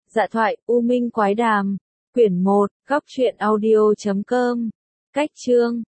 Dạ thoại, U Minh Quái Đàm. Quyển 1, góc truyện audio.com. Cách chương